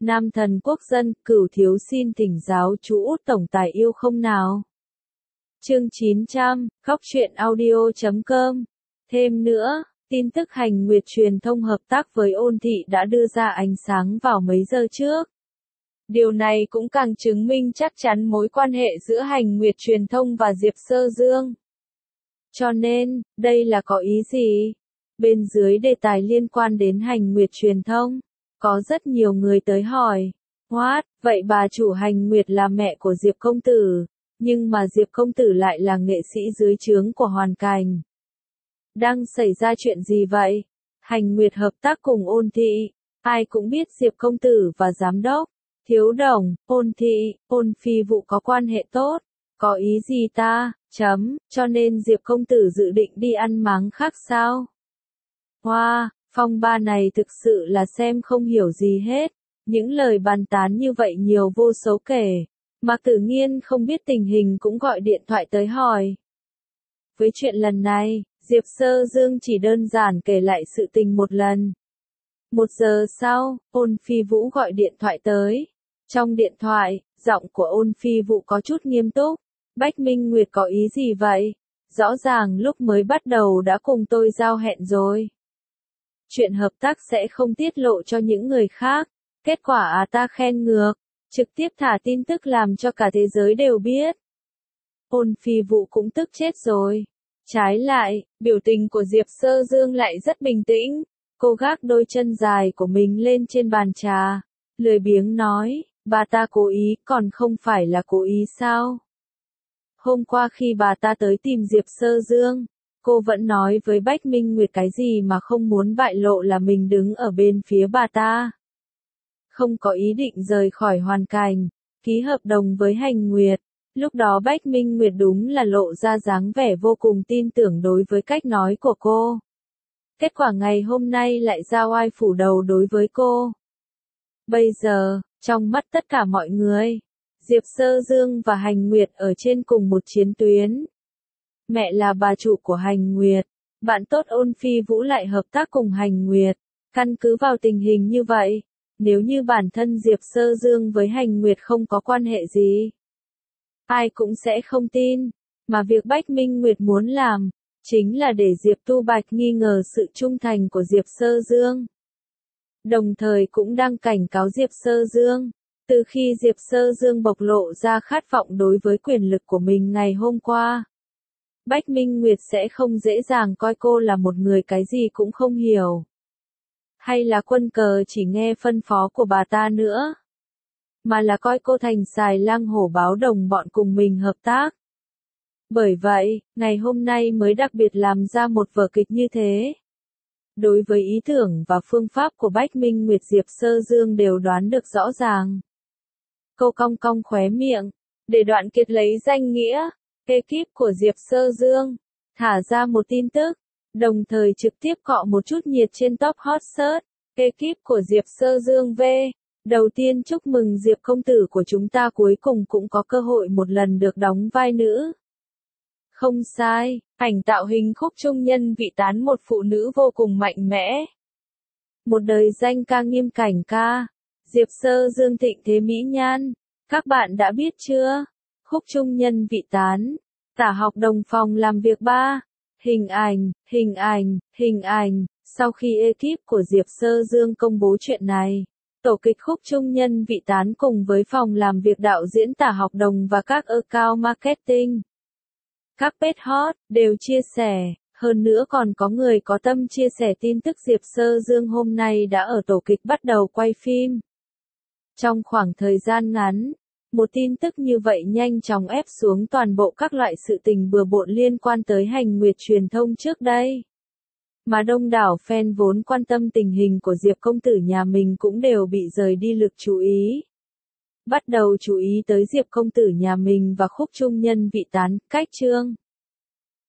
Nam thần quốc dân, Cửu thiếu xin thỉnh giáo chú Út tổng tài yêu không nào. Chương 900, khóc chuyện audio.com. Thêm nữa, tin tức Hành Nguyệt truyền thông hợp tác với Ôn Thị đã đưa ra ánh sáng vào mấy giờ trước. Điều này cũng càng chứng minh chắc chắn mối quan hệ giữa Hành Nguyệt truyền thông và Diệp Sơ Dương. Cho nên, đây là có ý gì? Bên dưới đề tài liên quan đến Hành Nguyệt truyền thông, có rất nhiều người tới hỏi, What, vậy bà chủ Hành Nguyệt là mẹ của Diệp công tử, nhưng mà Diệp công tử lại là nghệ sĩ dưới trướng của Hoàn Cảnh. Đang xảy ra chuyện gì vậy? Hành Nguyệt hợp tác cùng Ôn Thị, ai cũng biết Diệp công tử và giám đốc Thiếu Đồng, Ôn Thị, Ôn phi vụ có quan hệ tốt, có ý gì ta, cho nên Diệp công tử dự định đi ăn máng khác sao? Wow, phong ba này thực sự là xem không hiểu gì hết, những lời bàn tán như vậy nhiều vô số kể, mà Tử Nghiên không biết tình hình cũng gọi điện thoại tới hỏi. Với chuyện lần này, Diệp Sơ Dương chỉ đơn giản kể lại sự tình một lần. 1 giờ sau, Ôn Phi Vũ gọi điện thoại tới. Trong điện thoại, giọng của Ôn Phi Vũ có chút nghiêm túc. Bách Minh Nguyệt có ý gì vậy? Rõ ràng lúc mới bắt đầu đã cùng tôi giao hẹn rồi. Chuyện hợp tác sẽ không tiết lộ cho những người khác. Kết quả ta khen ngược, trực tiếp thả tin tức làm cho cả thế giới đều biết. Ôn Phi Vũ cũng tức chết rồi. Trái lại, biểu tình của Diệp Sơ Dương lại rất bình tĩnh. Cô gác đôi chân dài của mình lên trên bàn trà, lười biếng nói, bà ta cố ý, còn không phải là cố ý sao? Hôm qua khi bà ta tới tìm Diệp Sơ Dương, cô vẫn nói với Bách Minh Nguyệt cái gì mà không muốn bại lộ là mình đứng ở bên phía bà ta. Không có ý định rời khỏi Hoàn Cảnh, ký hợp đồng với Hành Nguyệt. Lúc đó Bách Minh Nguyệt đúng là lộ ra dáng vẻ vô cùng tin tưởng đối với cách nói của cô. Kết quả ngày hôm nay lại ra oai phủ đầu đối với cô. Bây giờ, trong mắt tất cả mọi người, Diệp Sơ Dương và Hành Nguyệt ở trên cùng một chiến tuyến. Mẹ là bà chủ của Hành Nguyệt, bạn tốt Ôn Phi Vũ lại hợp tác cùng Hành Nguyệt. Căn cứ vào tình hình như vậy, nếu như bản thân Diệp Sơ Dương với Hành Nguyệt không có quan hệ gì, ai cũng sẽ không tin, mà việc Bách Minh Nguyệt muốn làm, chính là để Diệp Tu Bạch nghi ngờ sự trung thành của Diệp Sơ Dương. Đồng thời cũng đang cảnh cáo Diệp Sơ Dương, từ khi Diệp Sơ Dương bộc lộ ra khát vọng đối với quyền lực của mình ngày hôm qua, Bách Minh Nguyệt sẽ không dễ dàng coi cô là một người cái gì cũng không hiểu. Hay là quân cờ chỉ nghe phân phó của bà ta nữa, mà là coi cô thành xài lang hổ báo đồng bọn cùng mình hợp tác. Bởi vậy, ngày hôm nay mới đặc biệt làm ra một vở kịch như thế. Đối với ý tưởng và phương pháp của Bách Minh Nguyệt, Diệp Sơ Dương đều đoán được rõ ràng. Cô cong cong khóe miệng, để Đoạn Kiệt lấy danh nghĩa, ekip của Diệp Sơ Dương, thả ra một tin tức, đồng thời trực tiếp cọ một chút nhiệt trên top hot search. Ekip của Diệp Sơ Dương V. Đầu tiên chúc mừng Diệp công tử của chúng ta cuối cùng cũng có cơ hội một lần được đóng vai nữ. Không sai, ảnh tạo hình Khúc Trung Nhân vị tán một phụ nữ vô cùng mạnh mẽ. Một đời danh ca nghiêm cảnh ca, Diệp Sơ Dương thịnh thế mỹ nhan. Các bạn đã biết chưa? Khúc Trung Nhân vị tán, Tả Học Đồng phòng làm việc 3. Hình ảnh. Sau khi ekip của Diệp Sơ Dương công bố chuyện này, tổ kịch Khúc Trung Nhân vị tán cùng với phòng làm việc đạo diễn Tả Học Đồng và các account marketing, các page hot, đều chia sẻ. Hơn nữa còn có người có tâm chia sẻ tin tức Diệp Sơ Dương hôm nay đã ở tổ kịch bắt đầu quay phim. Trong khoảng thời gian ngắn, một tin tức như vậy nhanh chóng ép xuống toàn bộ các loại sự tình bừa bộn liên quan tới Hành Nguyệt truyền thông trước đây. Mà đông đảo fan vốn quan tâm tình hình của Diệp công tử nhà mình cũng đều bị rời đi lực chú ý. Bắt đầu chú ý tới Diệp công tử nhà mình và Khúc Trung Nhân vị tán, cách chương.